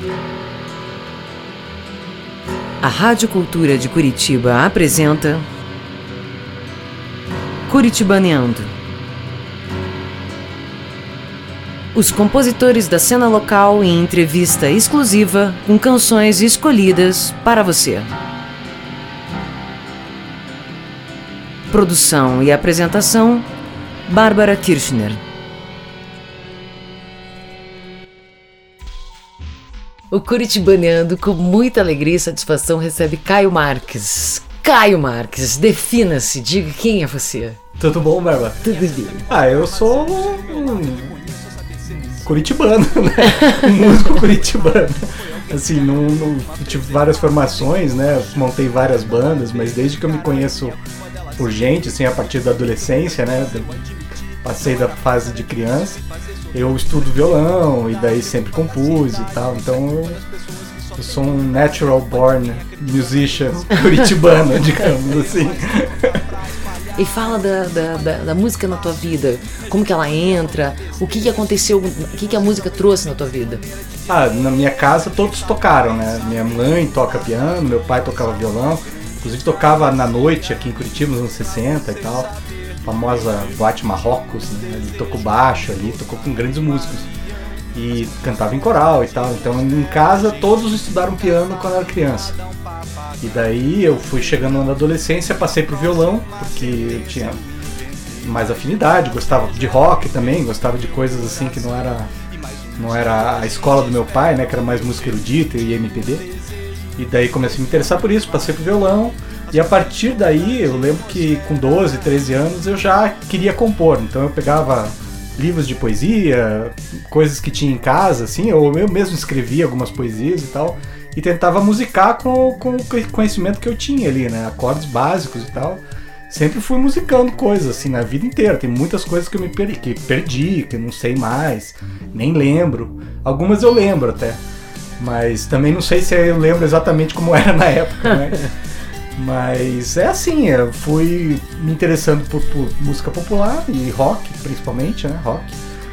A Rádio Cultura de Curitiba apresenta Curitibaneando. Os compositores da cena local em entrevista exclusiva com canções escolhidas para você. Produção e apresentação, Bárbara Kirchner. O Curitibaneando, com muita alegria e satisfação, recebe Caio Marques. Caio Marques, defina-se, diga quem é você. Tudo bom, Bárbara? Tudo bem. Eu sou um curitibano, né? Um músico curitibano. Assim, não tive várias formações, né? Montei várias bandas, mas desde que eu me conheço por gente, assim, a partir da adolescência, né? Passei da fase de criança, eu estudo violão e daí sempre compus e tal, então eu sou um natural born musician curitibano, digamos assim. E fala da música na tua vida, como que ela entra, o que aconteceu, o que a música trouxe na tua vida? Na minha casa todos tocaram, né? Minha mãe toca piano, meu pai tocava violão, inclusive tocava na noite aqui em Curitiba nos anos 60 e tal. Famosa Boate Marrocos, né? Ele tocou baixo ali, tocou com grandes músicos e cantava em coral e tal. Então em casa todos estudaram piano quando eu era criança. E daí eu fui chegando na adolescência, passei pro violão, porque eu tinha mais afinidade, gostava de rock também, gostava de coisas assim que não era a escola do meu pai, né, que era mais música erudita e MPB. E daí comecei a me interessar por isso, passei pro violão. E a partir daí, eu lembro que com 12, 13 anos eu já queria compor. Então eu pegava livros de poesia, coisas que tinha em casa, assim, ou eu mesmo escrevia algumas poesias e tal, e tentava musicar com o conhecimento que eu tinha ali, né? Acordes básicos e tal. Sempre fui musicando coisas, assim, na vida inteira. Tem muitas coisas que eu perdi, que eu não sei mais, nem lembro. Algumas eu lembro até, mas também não sei se eu lembro exatamente como era na época, né? Mas é assim, eu fui me interessando por música popular e rock, principalmente, né, rock,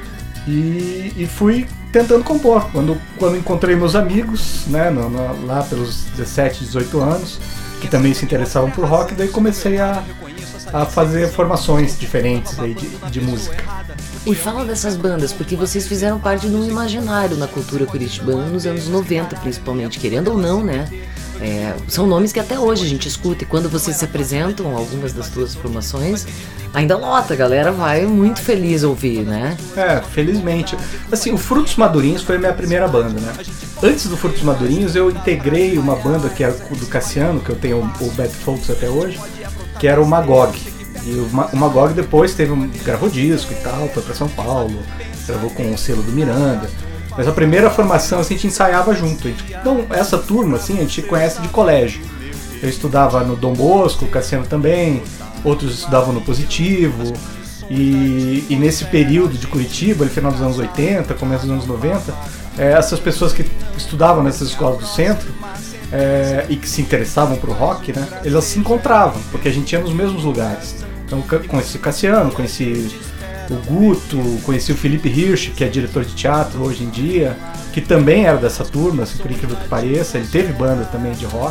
e fui tentando compor. Quando encontrei meus amigos, né, lá pelos 17, 18 anos, que também se interessavam por rock, daí comecei a fazer formações diferentes aí de música. E fala dessas bandas, porque vocês fizeram parte de um imaginário na cultura curitibana nos anos 90, principalmente, querendo ou não, né? São nomes que até hoje a gente escuta, e quando vocês se apresentam, algumas das suas formações, ainda lota, a galera vai muito feliz ouvir, né? Felizmente. Assim, o Frutos Madurinhos foi a minha primeira banda, né? Antes do Frutos Madurinhos eu integrei uma banda que é do Cassiano, que eu tenho o Bad Folks até hoje, que era o Magog. E o Magog depois gravou disco e tal, foi pra São Paulo, gravou com o selo do Miranda. Mas a primeira formação, assim, a gente ensaiava junto. Então, essa turma, assim, a gente conhece de colégio. Eu estudava no Dom Bosco, o Cassiano também, outros estudavam no Positivo. E nesse período de Curitiba, no final dos anos 80, começo dos anos 90, essas pessoas que estudavam nessas escolas do centro e que se interessavam por rock, né, elas se encontravam, porque a gente ia nos mesmos lugares. Então, conheci o Cassiano, conheci o Guto, conheci o Felipe Hirsch, que é diretor de teatro hoje em dia, que também era dessa turma, assim, por incrível que pareça. Ele teve banda também de rock.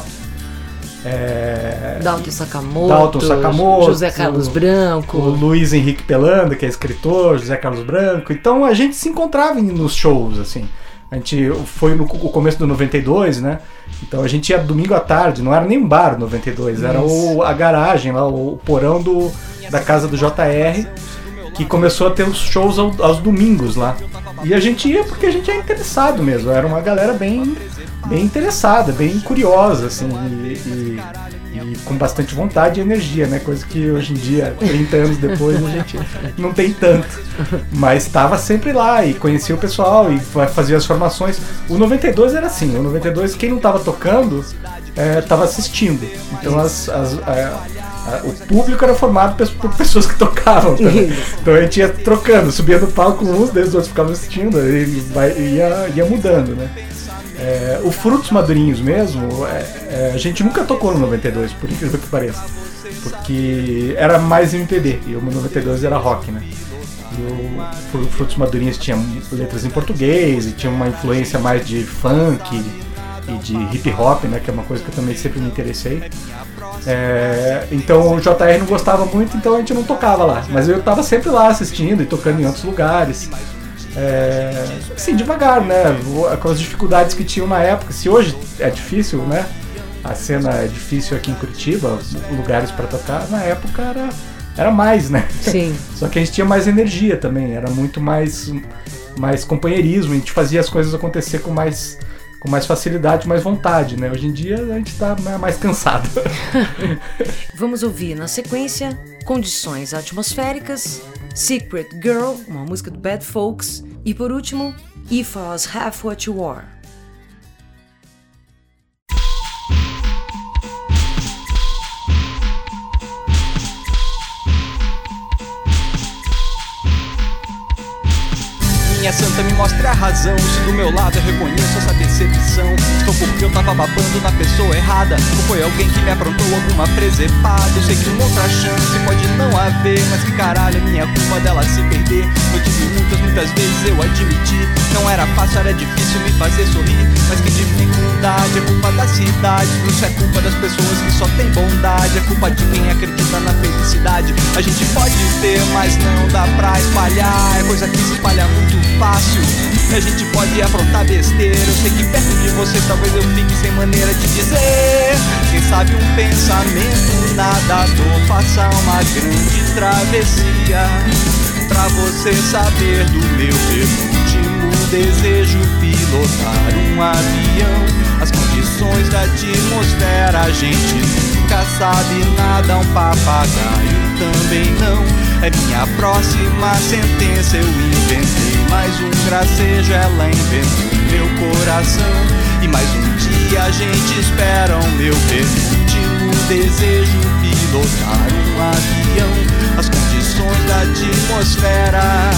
Dalton Sakamoto, José Carlos Branco, o Luiz Henrique Pelanda, que é escritor, José Carlos Branco. Então a gente se encontrava nos shows, assim. A gente foi no começo do 92, né? Então a gente ia domingo à tarde, não era nem um bar 92, era a garagem lá, o porão da casa do JR, que começou a ter os shows aos domingos lá. E a gente ia porque a gente é interessado mesmo, era uma galera bem interessada, bem curiosa, assim, e com bastante vontade e energia, né? Coisa que hoje em dia, 30 anos depois, a gente não tem tanto. Mas estava sempre lá e conhecia o pessoal e fazia as formações. O 92 era assim, o 92 quem não estava tocando estava assistindo. Então o público era formado por pessoas que tocavam também. Então a gente ia trocando, subia no palco uns, daí os outros ficavam assistindo, e ia mudando, né? O Frutos Madurinhos mesmo, a gente nunca tocou no 92, por incrível que pareça, porque era mais MPB e o 92 era rock, né? o Frutos Madurinhos tinha letras em português e tinha uma influência mais de funk e de hip hop, né, que é uma coisa que eu também sempre me interessei. Então o JR não gostava muito, então a gente não tocava lá, mas eu tava sempre lá assistindo e tocando em outros lugares. Assim, devagar, né, com as dificuldades que tinham na época. Se hoje é difícil, né, a cena é difícil aqui em Curitiba, lugares para tocar, na época era mais, né? Sim. Só que a gente tinha mais energia também, era muito mais companheirismo, a gente fazia as coisas acontecer com mais facilidade, mais vontade, né? Hoje em dia a gente tá mais cansado. Vamos ouvir na sequência Condições Atmosféricas, Secret Girl, uma música do Bad Folks, e por último, If I Was Half What You Are. Minha santa, me mostre a razão. Se do meu lado eu reconheço essa decepção, foi porque eu tava babando na pessoa errada, ou foi alguém que me aprontou alguma presepada. Eu sei que uma outra chance pode não haver, mas que caralho é minha culpa dela se perder. Eu tive muitas vezes eu admiti, não era fácil, era difícil me fazer sorrir. Mas que dificuldade, é culpa da cidade. Isso é culpa das pessoas que só tem bondade, é culpa de quem acredita na felicidade. A gente pode ter, mas não dá pra espalhar, é coisa que se espalha muito fácil. A gente pode aprontar besteira, eu sei que perto de você talvez eu fique sem maneira de dizer. Quem sabe um pensamento nadador faça uma grande travessia, pra você saber do meu penúltimo desejo, pilotar um avião. As condições da atmosfera a gente nunca sabe nada, um papagaio também não. É minha próxima sentença, eu inventei mais um gracejo, ela inventou meu coração. E mais um dia a gente espera o meu penúltimo desejo, pilotar um avião. As condições da atmosfera.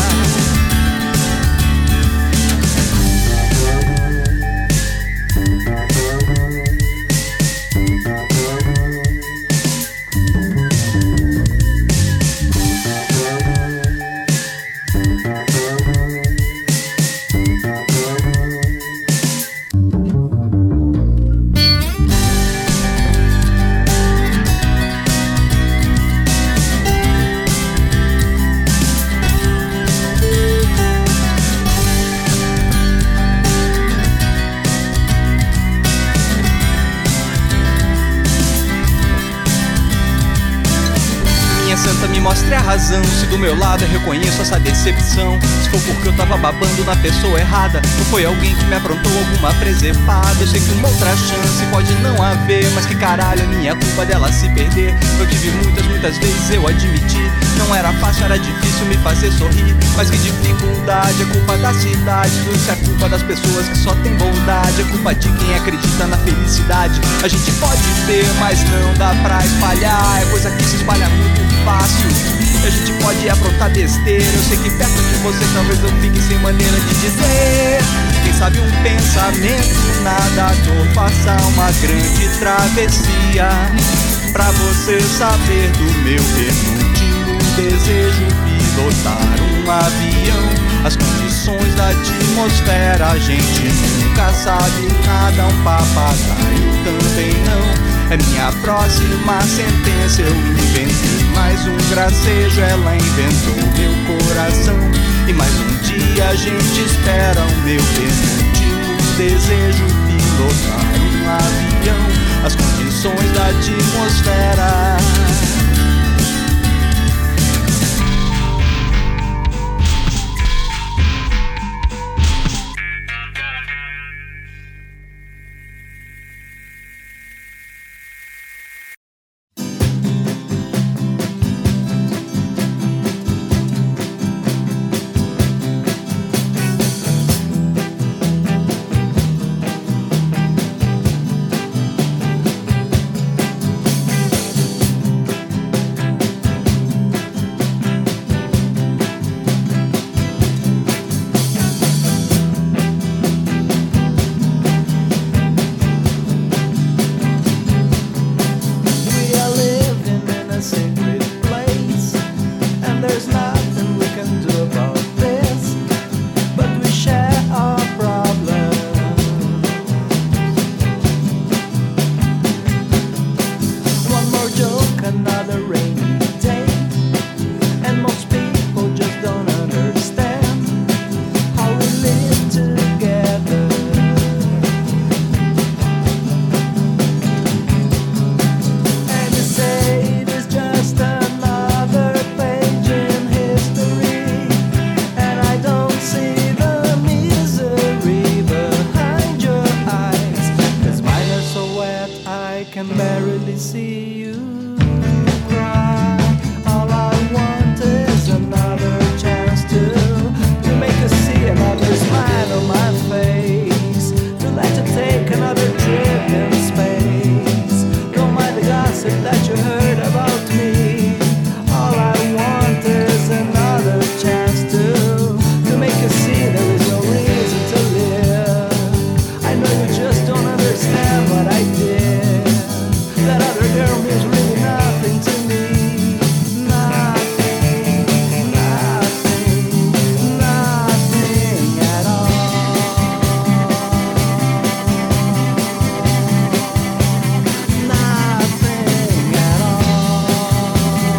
Me mostre a razão, se do meu lado eu reconheço essa decepção. Se for porque eu tava babando na pessoa errada, ou foi alguém que me aprontou alguma presepada. Eu sei que uma outra chance pode não haver, mas que caralho é minha culpa dela se perder. Eu tive muitas vezes eu admiti, não era fácil, era difícil me fazer sorrir. Mas que dificuldade, é culpa da cidade. Isso é culpa das pessoas que só tem bondade, é culpa de quem acredita na felicidade. A gente pode ter, mas não dá pra espalhar, é coisa que se espalha muito fácil. A gente pode aprontar besteira, eu sei que perto de você talvez eu fique sem maneira de dizer. Quem sabe um pensamento nadador faça uma grande travessia, pra você saber do meu penúltimo desejo, pilotar um avião. As condições da atmosfera a gente nunca sabe nada, um papagaio também não. É minha próxima sentença, eu inventei mais um gracejo, ela inventou meu coração. E mais um dia a gente espera o meu penúltimo desejo, pilotar um avião. As condições da atmosfera. see you cry. All I want is another chance to make you see another smile on my face, to let you take another trip in space. Don't mind the gossip that you heard about me. All I want is another chance to make you see there is no reason to live. I know you just don't understand what I did. That other girl means really nothing to me. Nothing, nothing, nothing at all. Nothing at all.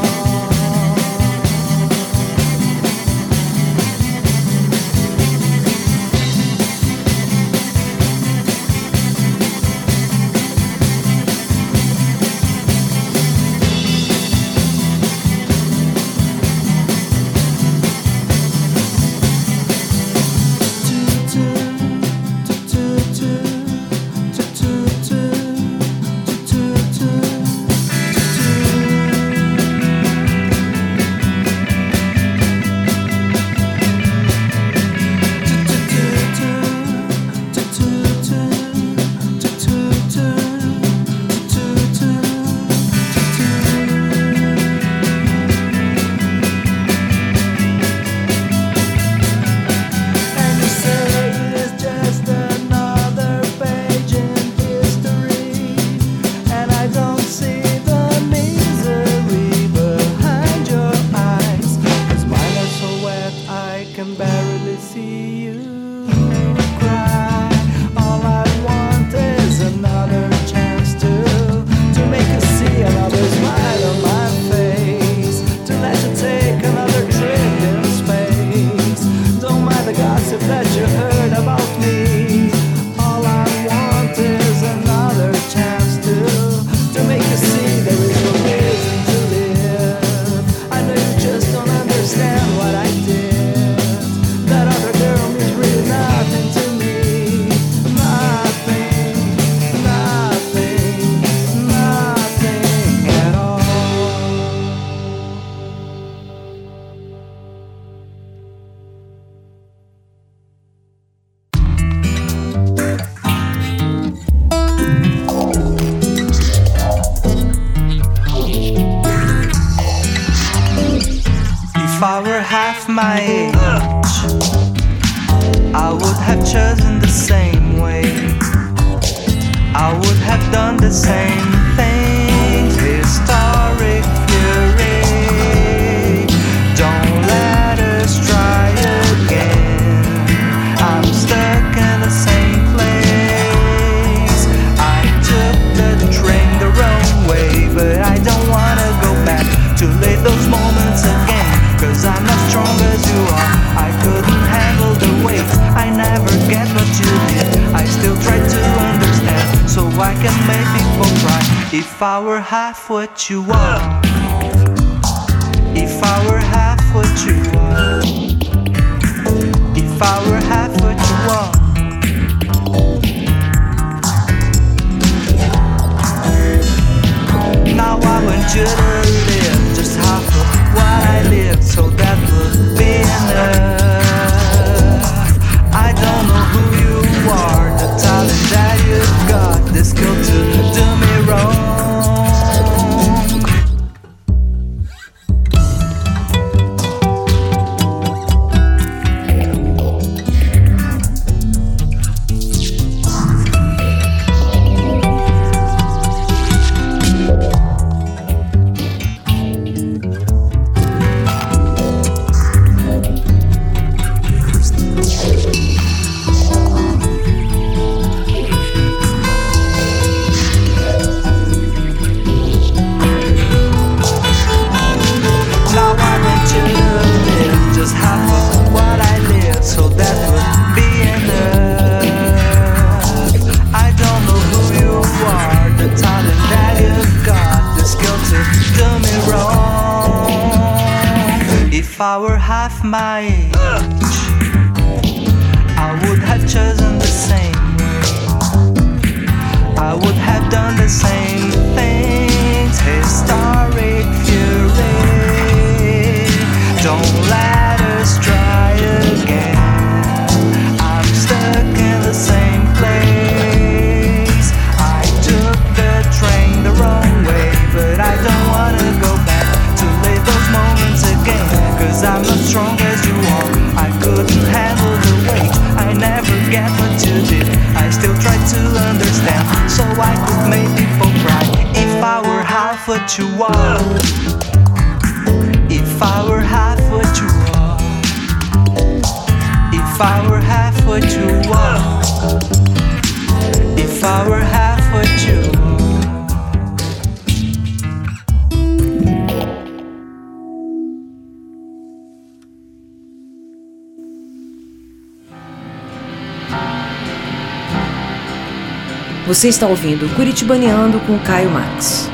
And you say it's just another page in history, and I don't see the misery behind your eyes. 'Cause mine are so wet I can barely see you cry. All I want is another chance to make you see another smile on my face, to let you take another trip in space. Don't mind the gossip that you heard about me. All I want is another chance to make you see there is no reason to live. I know you just don't understand what I did. That other girl means really nothing to me. Nothing, nothing, nothing at all. If I were half my age, I would have chosen the same way. I would have done the same things. Historic fury. Don't let us try again. I'm stuck in the same place. I took the train the wrong way, but I don't wanna go back to live those moments again. 'Cause I'm not strong as you are. I couldn't handle the weight. I never get what you did. I still try to understand, so I can make people cry. If I were half what you are, if I were half what you are, if I were half what you are. Now I want you to live just half of what I live, so that would be enough. I don't know who you are, the talent that you've got, the skill to do me wrong. If I were half my age, I would have chosen the same way. I would have done the same thing. understand, so I could make people cry. If I were half what you are, if I were half what you are, if I were half what you are, if I were half what you are. Você está ouvindo Curitibaneando com Caio Marx.